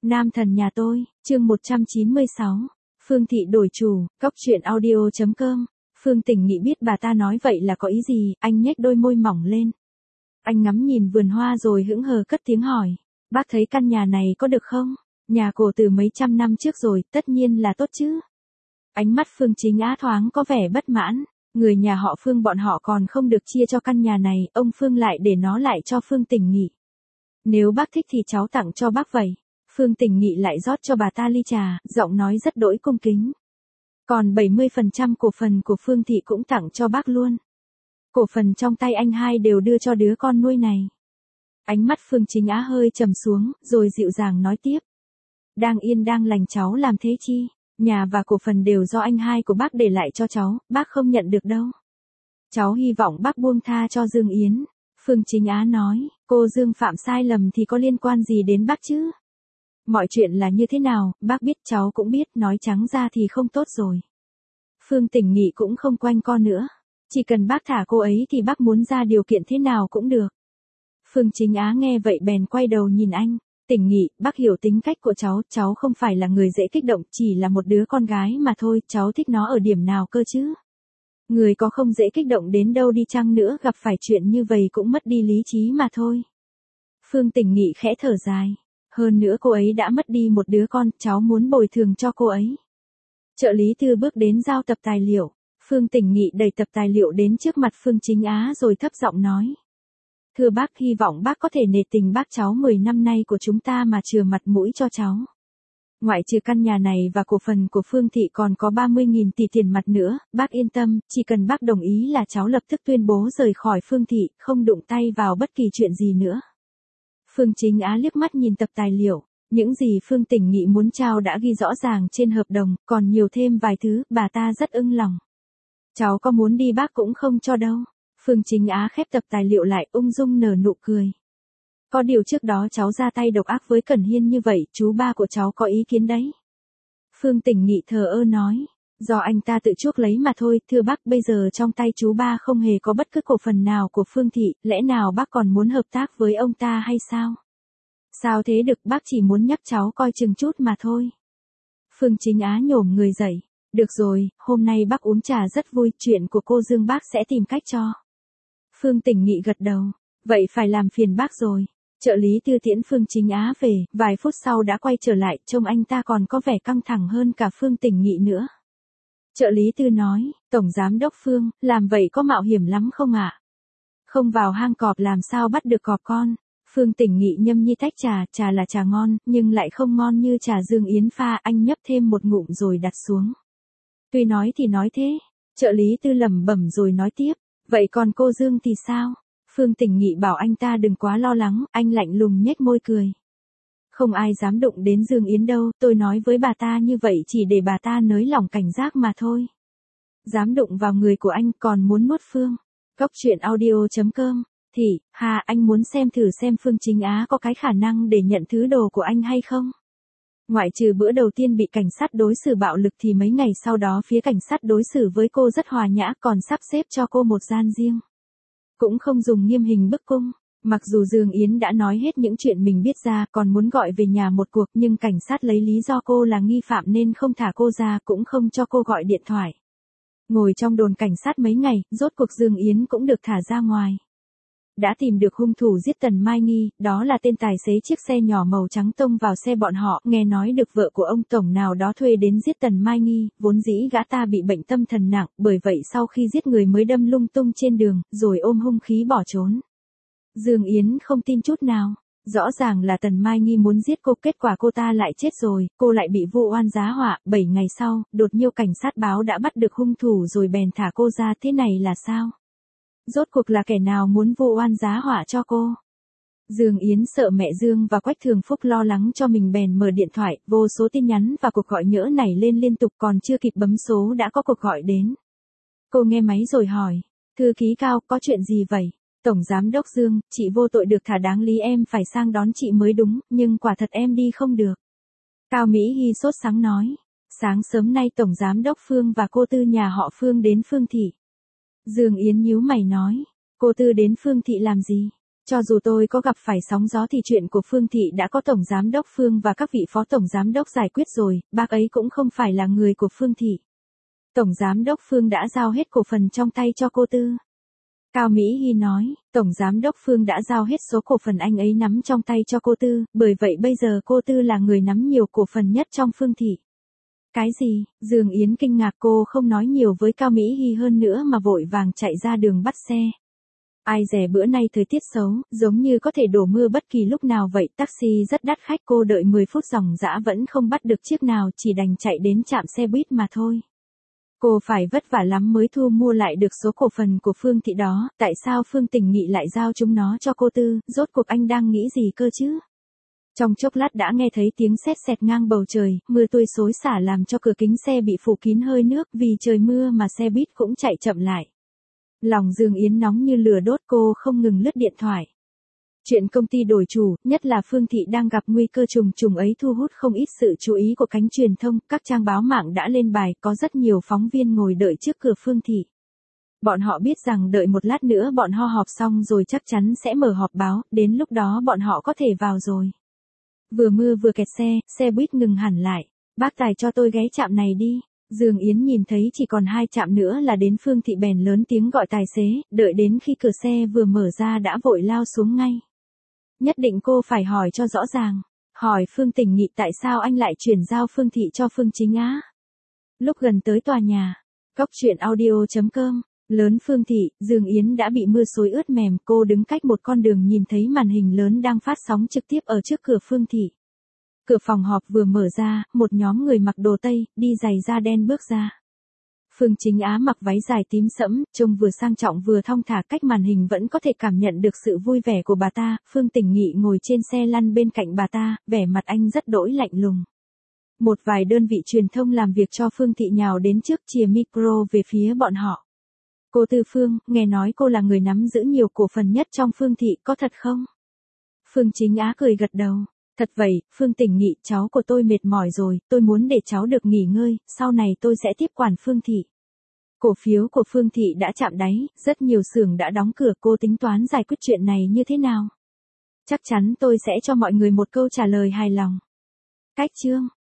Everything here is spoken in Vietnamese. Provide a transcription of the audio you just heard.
Nam thần nhà tôi, chương 196. Phương Thị đổi chủ, cóc truyện audio.com. Phương Tình nghĩ biết bà ta nói vậy là có ý gì, anh nhếch đôi môi mỏng lên. Anh ngắm nhìn vườn hoa rồi hững hờ cất tiếng hỏi. Bác thấy căn nhà này có được không? Nhà cổ từ mấy trăm năm trước rồi, tất nhiên là tốt chứ. Ánh mắt Phương Chính Á thoáng có vẻ bất mãn. Người nhà họ Phương bọn họ còn không được chia cho căn nhà này, ông Phương lại để nó lại cho Phương Tình Nghị. Nếu bác thích thì cháu tặng cho bác vậy. Phương Tình Nghị lại rót cho bà ta ly trà, giọng nói rất đỗi cung kính. Còn 70% cổ phần của Phương Thị cũng tặng cho bác luôn. Cổ phần trong tay anh hai đều đưa cho đứa con nuôi này. Ánh mắt Phương Chính Á hơi trầm xuống, rồi dịu dàng nói tiếp. Đang yên đang lành cháu làm thế chi? Nhà và cổ phần đều do anh hai của bác để lại cho cháu, bác không nhận được đâu. Cháu hy vọng bác buông tha cho Dương Yến. Phương Chính Á nói, cô Dương phạm sai lầm thì có liên quan gì đến bác chứ? Mọi chuyện là như thế nào, bác biết cháu cũng biết, nói trắng ra thì không tốt rồi. Phương Tình Nghị cũng không quanh co nữa. Chỉ cần bác thả cô ấy thì bác muốn ra điều kiện thế nào cũng được. Phương Chính Á nghe vậy bèn quay đầu nhìn anh. Tình Nghị, bác hiểu tính cách của cháu không phải là người dễ kích động, chỉ là một đứa con gái mà thôi, cháu thích nó ở điểm nào cơ chứ? Người có không dễ kích động đến đâu đi chăng nữa gặp phải chuyện như vậy cũng mất đi lý trí mà thôi. Phương Tình Nghị khẽ thở dài. Hơn nữa cô ấy đã mất đi một đứa con, cháu muốn bồi thường cho cô ấy. Trợ lý Tư bước đến giao tập tài liệu. Phương Tình Nghị đẩy tập tài liệu đến trước mặt Phương Chính Á rồi thấp giọng nói. Thưa bác, hy vọng bác có thể nể tình bác cháu 10 năm nay của chúng ta mà chừa mặt mũi cho cháu. Ngoại trừ căn nhà này và cổ phần của Phương Thị còn có 30.000 tỷ tiền mặt nữa, bác yên tâm, chỉ cần bác đồng ý là cháu lập tức tuyên bố rời khỏi Phương Thị, không đụng tay vào bất kỳ chuyện gì nữa. Phương Chính Á liếc mắt nhìn tập tài liệu, những gì Phương Tình Nghị muốn trao đã ghi rõ ràng trên hợp đồng, còn nhiều thêm vài thứ, bà ta rất ưng lòng. Cháu có muốn đi bác cũng không cho đâu. Phương Chính Á khép tập tài liệu lại, ung dung nở nụ cười. Có điều trước đó cháu ra tay độc ác với Cẩn Hiên như vậy, chú ba của cháu có ý kiến đấy. Phương Tình Nghị thờ ơ nói, do anh ta tự chuốc lấy mà thôi, thưa bác, bây giờ trong tay chú ba không hề có bất cứ cổ phần nào của Phương Thị, lẽ nào bác còn muốn hợp tác với ông ta hay sao? Sao thế được, bác chỉ muốn nhắc cháu coi chừng chút mà thôi. Phương Chính Á nhổm người dậy. Được rồi, hôm nay bác uống trà rất vui, chuyện của cô Dương bác sẽ tìm cách cho. Phương Tình Nghị gật đầu, vậy phải làm phiền bác rồi. Trợ lý Tư tiễn Phương Chính Á về, vài phút sau đã quay trở lại, trông anh ta còn có vẻ căng thẳng hơn cả Phương Tình Nghị nữa. Trợ lý Tư nói, Tổng Giám đốc Phương, làm vậy có mạo hiểm lắm không ạ? Không vào hang cọp làm sao bắt được cọp con. Phương Tình Nghị nhâm nhi tách trà là trà ngon, nhưng lại không ngon như trà Dương Yến pha, anh nhấp thêm một ngụm rồi đặt xuống. Tuy nói thì nói thế, trợ lý Tư lẩm bẩm rồi nói tiếp, vậy còn cô Dương thì sao? Phương Tình Nghị bảo anh ta đừng quá lo lắng, anh lạnh lùng nhếch môi cười. Không ai dám đụng đến Dương Yến đâu, tôi nói với bà ta như vậy chỉ để bà ta nới lỏng cảnh giác mà thôi. Dám đụng vào người của anh còn muốn nuốt Phương. Cóc truyện audio.com. Thì, anh muốn xem thử xem Phương Chính Á có cái khả năng để nhận thứ đồ của anh hay không? Ngoại trừ bữa đầu tiên bị cảnh sát đối xử bạo lực thì mấy ngày sau đó phía cảnh sát đối xử với cô rất hòa nhã, còn sắp xếp cho cô một gian riêng. Cũng không dùng nghiêm hình bức cung. Mặc dù Dương Yến đã nói hết những chuyện mình biết ra, còn muốn gọi về nhà một cuộc, nhưng cảnh sát lấy lý do cô là nghi phạm nên không thả cô ra, cũng không cho cô gọi điện thoại. Ngồi trong đồn cảnh sát mấy ngày, rốt cuộc Dương Yến cũng được thả ra ngoài. Đã tìm được hung thủ giết Tần Mai Nghi, đó là tên tài xế chiếc xe nhỏ màu trắng tông vào xe bọn họ, nghe nói được vợ của ông tổng nào đó thuê đến giết Tần Mai Nghi, vốn dĩ gã ta bị bệnh tâm thần nặng, bởi vậy sau khi giết người mới đâm lung tung trên đường, rồi ôm hung khí bỏ trốn. Dương Yến không tin chút nào, rõ ràng là Tần Mai Nghi muốn giết cô, kết quả cô ta lại chết rồi, cô lại bị vu oan giá họa, 7 ngày sau, đột nhiên cảnh sát báo đã bắt được hung thủ rồi bèn thả cô ra, thế này là sao? Rốt cuộc là kẻ nào muốn vu oan giá họa cho cô? Dương Yến sợ mẹ Dương và Quách Thường Phúc lo lắng cho mình bèn mở điện thoại, vô số tin nhắn và cuộc gọi nhỡ nảy lên liên tục, còn chưa kịp bấm số đã có cuộc gọi đến. Cô nghe máy rồi hỏi, thư ký Cao, có chuyện gì vậy? Tổng Giám đốc Dương, chị vô tội được thả, đáng lý em phải sang đón chị mới đúng, nhưng quả thật em đi không được. Cao Mỹ Hy sốt sắng nói, sáng sớm nay Tổng Giám đốc Phương và cô Tư nhà họ Phương đến Phương Thị. Dương Yến nhíu mày nói, cô Tư đến Phương Thị làm gì? Cho dù tôi có gặp phải sóng gió thì chuyện của Phương Thị đã có Tổng Giám đốc Phương và các vị Phó Tổng Giám đốc giải quyết rồi, bác ấy cũng không phải là người của Phương Thị. Tổng Giám đốc Phương đã giao hết cổ phần trong tay cho cô Tư. Cao Mỹ Hy nói, Tổng Giám đốc Phương đã giao hết số cổ phần anh ấy nắm trong tay cho cô Tư, bởi vậy bây giờ cô Tư là người nắm nhiều cổ phần nhất trong Phương Thị. Cái gì? Dương Yến kinh ngạc, cô không nói nhiều với Cao Mỹ Hy hơn nữa mà vội vàng chạy ra đường bắt xe. Ai dè bữa nay thời tiết xấu, giống như có thể đổ mưa bất kỳ lúc nào vậy, taxi rất đắt khách, cô đợi 10 phút ròng rã vẫn không bắt được chiếc nào, chỉ đành chạy đến trạm xe buýt mà thôi. Cô phải vất vả lắm mới thu mua lại được số cổ phần của Phương Thị đó, tại sao Phương Tình Nghị lại giao chúng nó cho cô Tư, rốt cuộc anh đang nghĩ gì cơ chứ? Trong chốc lát đã nghe thấy tiếng sét sẹt ngang bầu trời, mưa tuôn xối xả làm cho cửa kính xe bị phủ kín hơi nước, vì trời mưa mà xe buýt cũng chạy chậm lại. Lòng Dương Yến nóng như lửa đốt, cô không ngừng lướt điện thoại. Chuyện công ty đổi chủ, nhất là Phương Thị đang gặp nguy cơ trùng trùng ấy thu hút không ít sự chú ý của cánh truyền thông, các trang báo mạng đã lên bài, có rất nhiều phóng viên ngồi đợi trước cửa Phương Thị. Bọn họ biết rằng đợi một lát nữa bọn họ họp xong rồi chắc chắn sẽ mở họp báo, đến lúc đó bọn họ có thể vào rồi. Vừa mưa vừa kẹt xe buýt ngừng hẳn lại. Bác Tài cho tôi ghé trạm này đi. Dương Yến nhìn thấy chỉ còn 2 trạm nữa là đến Phương Thị bèn lớn tiếng gọi tài xế, đợi đến khi cửa xe vừa mở ra đã vội lao xuống ngay. Nhất định cô phải hỏi cho rõ ràng. Hỏi Phương Tình Nghị tại sao anh lại chuyển giao Phương Thị cho Phương Chính Á. Lúc gần tới tòa nhà, Cóc Truyện Audio.com, lớn Phương Thị, Dương Yến đã bị mưa xối ướt mềm, cô đứng cách một con đường nhìn thấy màn hình lớn đang phát sóng trực tiếp ở trước cửa Phương Thị. Cửa phòng họp vừa mở ra, một nhóm người mặc đồ Tây, đi giày da đen bước ra. Phương Chính Á mặc váy dài tím sẫm, trông vừa sang trọng vừa thong thả, cách màn hình vẫn có thể cảm nhận được sự vui vẻ của bà ta. Phương Tình Nghị ngồi trên xe lăn bên cạnh bà ta, vẻ mặt anh rất đỗi lạnh lùng. Một vài đơn vị truyền thông làm việc cho Phương Thị nhào đến trước chìa micro về phía bọn họ. Cô Tư Phương, nghe nói cô là người nắm giữ nhiều cổ phần nhất trong Phương Thị, có thật không? Phương Chính Á cười gật đầu. Thật vậy, Phương Tình Nghị, cháu của tôi mệt mỏi rồi, tôi muốn để cháu được nghỉ ngơi, sau này tôi sẽ tiếp quản Phương Thị. Cổ phiếu của Phương Thị đã chạm đáy, rất nhiều xưởng đã đóng cửa, cô tính toán giải quyết chuyện này như thế nào? Chắc chắn tôi sẽ cho mọi người một câu trả lời hài lòng. Cách chương